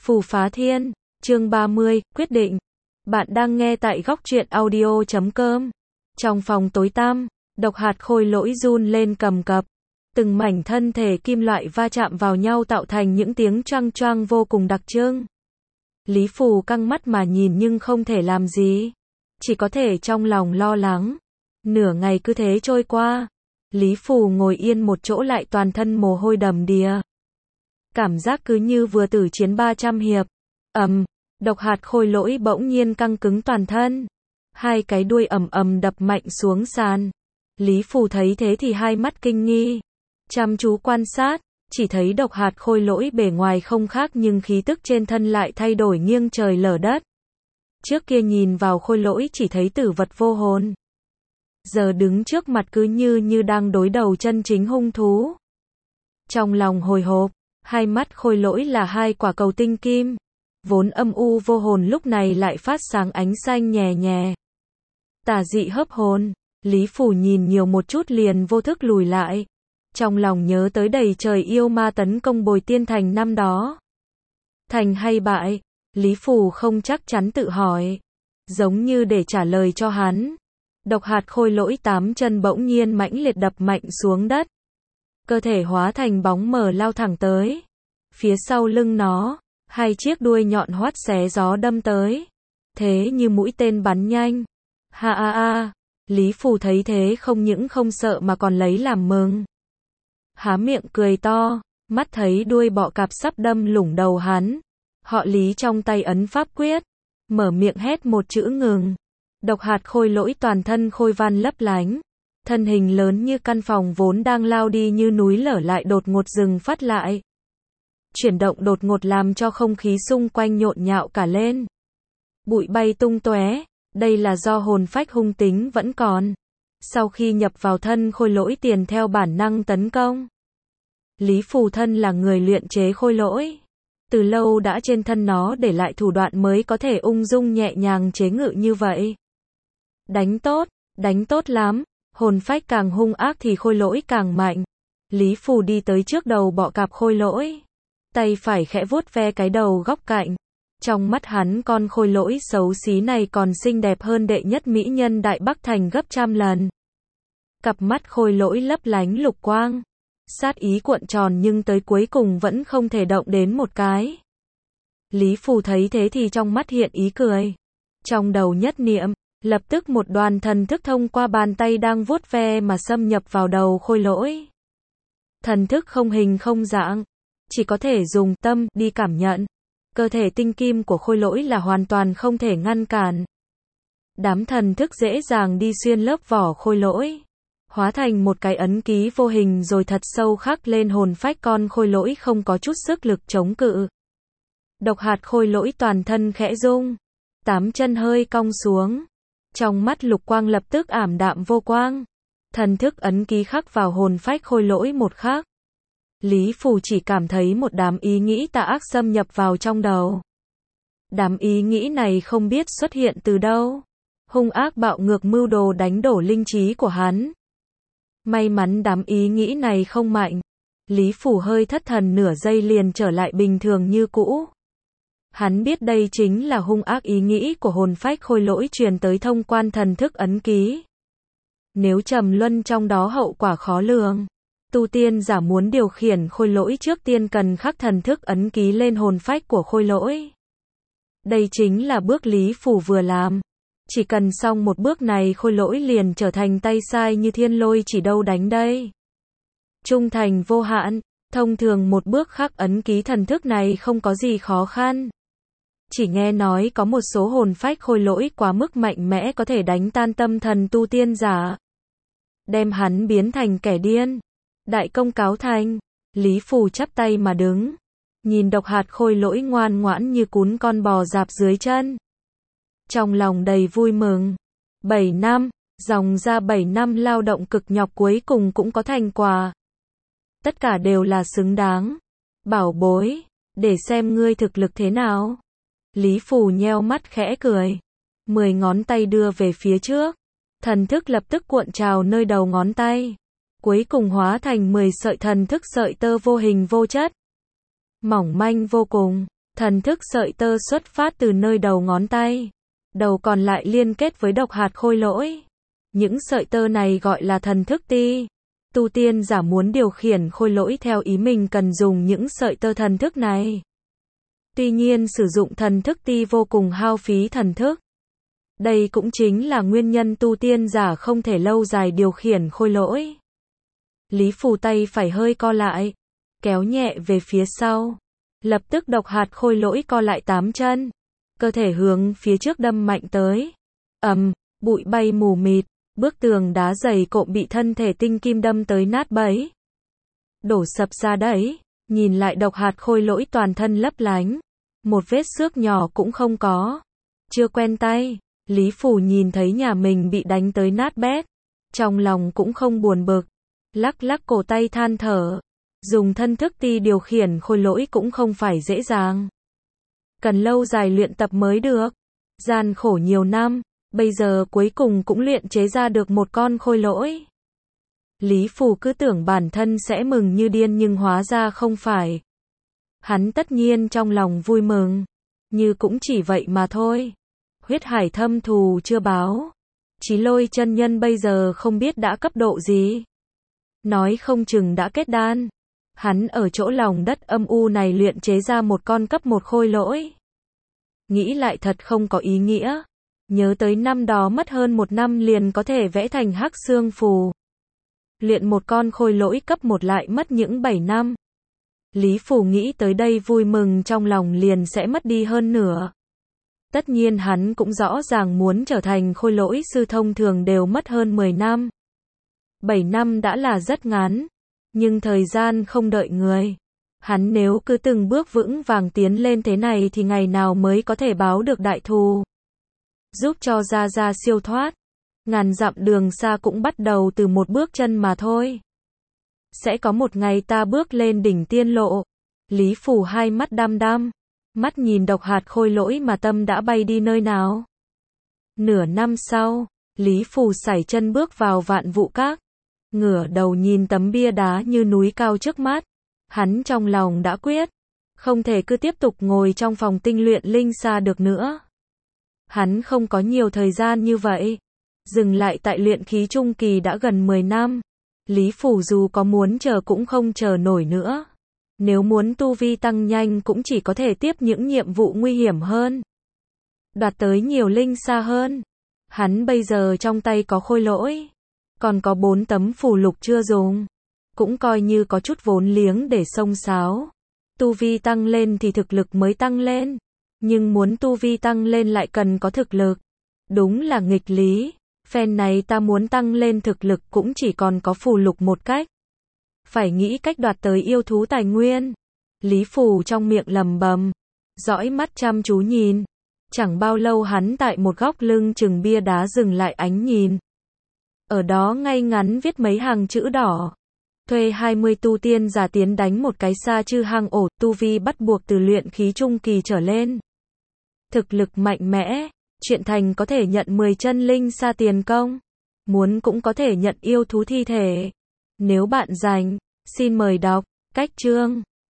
Phù Phá Thiên, chương 30, quyết định. Bạn đang nghe tại góc truyện audio.com. Trong phòng tối tăm, độc hạt khôi lỗi run lên cầm cập. Từng mảnh thân thể kim loại va chạm vào nhau tạo thành những tiếng choang choang vô cùng đặc trưng. Lý Phù căng mắt mà nhìn nhưng không thể làm gì. Chỉ có thể trong lòng lo lắng. Nửa ngày cứ thế trôi qua. Lý Phù ngồi yên một chỗ lại toàn thân mồ hôi đầm đìa. Cảm giác cứ như vừa tử chiến 300 hiệp. Độc hạt khôi lỗi bỗng nhiên căng cứng toàn thân. Hai cái đuôi ầm ầm đập mạnh xuống sàn. Lý Phù thấy thế thì hai mắt kinh nghi. Chăm chú quan sát, chỉ thấy độc hạt khôi lỗi bề ngoài không khác nhưng khí tức trên thân lại thay đổi nghiêng trời lở đất. Trước kia nhìn vào khôi lỗi chỉ thấy tử vật vô hồn. Giờ đứng trước mặt cứ như đang đối đầu chân chính hung thú. Trong lòng hồi hộp, hai mắt khôi lỗi là hai quả cầu tinh kim. Vốn âm u vô hồn lúc này lại phát sáng ánh xanh nhè nhè. Tà dị hấp hồn, Lý Phù nhìn nhiều một chút liền vô thức lùi lại. Trong lòng nhớ tới đầy trời yêu ma tấn công Bồi Tiên Thành năm đó. Thành hay bại? Lý Phù không chắc chắn tự hỏi. Giống như để trả lời cho hắn. Độc hạt khôi lỗi 8 chân bỗng nhiên mãnh liệt đập mạnh xuống đất. Cơ thể hóa thành bóng mờ lao thẳng tới. Phía sau lưng nó, hai chiếc đuôi nhọn hoắt xé gió đâm tới. Thế như mũi tên bắn nhanh. Ha ha ha. Lý Phù thấy thế không những không sợ mà còn lấy làm mừng. Há miệng cười to, mắt thấy đuôi bọ cạp sắp đâm lủng đầu hắn. Họ Lý trong tay ấn pháp quyết, mở miệng hét một chữ ngừng. Độc hạt khôi lỗi toàn thân khôi van lấp lánh. Thân hình lớn như căn phòng vốn đang lao đi như núi lở lại đột ngột dừng phát lại. Chuyển động đột ngột làm cho không khí xung quanh nhộn nhạo cả lên. Bụi bay tung tóe, đây là do hồn phách hung tính vẫn còn. Sau khi nhập vào thân khôi lỗi tiền theo bản năng tấn công. Lý Phù thân là người luyện chế khôi lỗi. Từ lâu đã trên thân nó để lại thủ đoạn mới có thể ung dung nhẹ nhàng chế ngự như vậy. Đánh tốt lắm. Hồn phách càng hung ác thì khôi lỗi càng mạnh. Lý Phù đi tới trước đầu bọ cạp khôi lỗi. Tay phải khẽ vuốt ve cái đầu góc cạnh. Trong mắt hắn con khôi lỗi xấu xí này còn xinh đẹp hơn đệ nhất mỹ nhân Đại Bắc Thành gấp trăm lần. Cặp mắt khôi lỗi lấp lánh lục quang. Sát ý cuộn tròn nhưng tới cuối cùng vẫn không thể động đến một cái. Lý Phù thấy thế thì trong mắt hiện ý cười. Trong đầu nhất niệm, lập tức một đoàn thần thức thông qua bàn tay đang vuốt ve mà xâm nhập vào đầu khôi lỗi. Thần thức không hình không dạng, chỉ có thể dùng tâm đi cảm nhận. Cơ thể tinh kim của khôi lỗi là hoàn toàn không thể ngăn cản. Đám thần thức dễ dàng đi xuyên lớp vỏ khôi lỗi. Hóa thành một cái ấn ký vô hình rồi thật sâu khắc lên hồn phách con khôi lỗi không có chút sức lực chống cự. Độc hạt khôi lỗi toàn thân khẽ rung. 8 chân hơi cong xuống. Trong mắt lục quang lập tức ảm đạm vô quang. Thần thức ấn ký khắc vào hồn phách khôi lỗi một khắc. Lý Phù chỉ cảm thấy một đám ý nghĩ tà ác xâm nhập vào trong đầu. Đám ý nghĩ này không biết xuất hiện từ đâu. Hung ác bạo ngược mưu đồ đánh đổ linh trí của hắn. May mắn đám ý nghĩ này không mạnh. Lý Phù hơi thất thần nửa giây liền trở lại bình thường như cũ. Hắn biết đây chính là hung ác ý nghĩ của hồn phách khôi lỗi truyền tới thông quan thần thức ấn ký. Nếu trầm luân trong đó hậu quả khó lường. Tu tiên giả muốn điều khiển khôi lỗi trước tiên cần khắc thần thức ấn ký lên hồn phách của khôi lỗi. Đây chính là bước Lý Phù vừa làm. Chỉ cần xong một bước này khôi lỗi liền trở thành tay sai như thiên lôi chỉ đâu đánh đây. Trung thành vô hạn, thông thường một bước khắc ấn ký thần thức này không có gì khó khăn. Chỉ nghe nói có một số hồn phách khôi lỗi quá mức mạnh mẽ có thể đánh tan tâm thần tu tiên giả. Đem hắn biến thành kẻ điên. Đại công cáo thành. Lý Phù chắp tay mà đứng. Nhìn độc hạt khôi lỗi ngoan ngoãn như cún con bò rạp dưới chân. Trong lòng đầy vui mừng. 7 năm, dòng ra 7 năm lao động cực nhọc cuối cùng cũng có thành quả. Tất cả đều là xứng đáng. Bảo bối, để xem ngươi thực lực thế nào. Lý Phù nheo mắt khẽ cười. 10 ngón tay đưa về phía trước. Thần thức lập tức cuộn trào nơi đầu ngón tay. Cuối cùng hóa thành 10 sợi thần thức sợi tơ vô hình vô chất. Mỏng manh vô cùng. Thần thức sợi tơ xuất phát từ nơi đầu ngón tay. Đầu còn lại liên kết với độc hạt khôi lỗi. Những sợi tơ này gọi là thần thức ti. Tu tiên giả muốn điều khiển khôi lỗi theo ý mình cần dùng những sợi tơ thần thức này. Tuy nhiên sử dụng thần thức ti vô cùng hao phí thần thức. Đây cũng chính là nguyên nhân tu tiên giả không thể lâu dài điều khiển khôi lỗi. Lý Phù tay phải hơi co lại, kéo nhẹ về phía sau. Lập tức độc hạt khôi lỗi co lại 8 chân. Cơ thể hướng phía trước đâm mạnh tới. Bụi bay mù mịt, bức tường đá dày cộm bị thân thể tinh kim đâm tới nát bấy. Đổ sập ra đấy, nhìn lại độc hạt khôi lỗi toàn thân lấp lánh. Một vết xước nhỏ cũng không có. Chưa quen tay, Lý Phù nhìn thấy nhà mình bị đánh tới nát bét. Trong lòng cũng không buồn bực. Lắc lắc cổ tay than thở. Dùng thân thức ti điều khiển khôi lỗi cũng không phải dễ dàng. Cần lâu dài luyện tập mới được. Gian khổ nhiều năm, bây giờ cuối cùng cũng luyện chế ra được một con khôi lỗi. Lý Phù cứ tưởng bản thân sẽ mừng như điên nhưng hóa ra không phải. Hắn tất nhiên trong lòng vui mừng, như cũng chỉ vậy mà thôi. Huyết hải thâm thù chưa báo. Chí Lôi chân nhân bây giờ không biết đã cấp độ gì. Nói không chừng đã kết đan. Hắn ở chỗ lòng đất âm u này luyện chế ra một con cấp 1 khôi lỗi. Nghĩ lại thật không có ý nghĩa. Nhớ tới năm đó mất hơn 1 năm liền có thể vẽ thành hắc xương phù. Luyện một con khôi lỗi cấp 1 lại mất những 7 năm. Lý Phù nghĩ tới đây vui mừng trong lòng liền sẽ mất đi hơn nửa. Tất nhiên hắn cũng rõ ràng muốn trở thành khôi lỗi sư thông thường đều mất hơn 10 năm. 7 năm đã là rất ngắn. Nhưng thời gian không đợi người. Hắn nếu cứ từng bước vững vàng tiến lên thế này thì ngày nào mới có thể báo được đại thù. Giúp cho Gia Gia siêu thoát. Ngàn dặm đường xa cũng bắt đầu từ một bước chân mà thôi. Sẽ có một ngày ta bước lên đỉnh tiên lộ. Lý Phù hai mắt đăm đăm. Mắt nhìn độc hạt khôi lỗi mà tâm đã bay đi nơi nào. Nửa năm sau, Lý Phù sải chân bước vào Vạn Vụ Các. Ngửa đầu nhìn tấm bia đá như núi cao trước mắt. Hắn trong lòng đã quyết. Không thể cứ tiếp tục ngồi trong phòng tinh luyện linh sa được nữa. Hắn không có nhiều thời gian như vậy. Dừng lại tại luyện khí trung kỳ đã gần 10 năm. Lý Phù dù có muốn chờ cũng không chờ nổi nữa. Nếu muốn tu vi tăng nhanh cũng chỉ có thể tiếp những nhiệm vụ nguy hiểm hơn. Đoạt tới nhiều linh sa hơn. Hắn bây giờ trong tay có khôi lỗi. Còn có 4 tấm phù lục chưa dùng. Cũng coi như có chút vốn liếng để xông xáo. Tu vi tăng lên thì thực lực mới tăng lên. Nhưng muốn tu vi tăng lên lại cần có thực lực. Đúng là nghịch lý. Phen này ta muốn tăng lên thực lực cũng chỉ còn có phù lục một cách. Phải nghĩ cách đoạt tới yêu thú tài nguyên. Lý Phù trong miệng lầm bầm. Dõi mắt chăm chú nhìn. Chẳng bao lâu hắn tại một góc lưng chừng bia đá dừng lại ánh nhìn. Ở đó ngay ngắn viết mấy hàng chữ đỏ. Thuê 20 tu tiên giả tiến đánh một cái sa chư hang ổ, tu vi bắt buộc từ luyện khí trung kỳ trở lên. Thực lực mạnh mẽ, chuyện thành có thể nhận 10 chân linh sa tiền công. Muốn cũng có thể nhận yêu thú thi thể. Nếu bạn rảnh, xin mời đọc cách chương.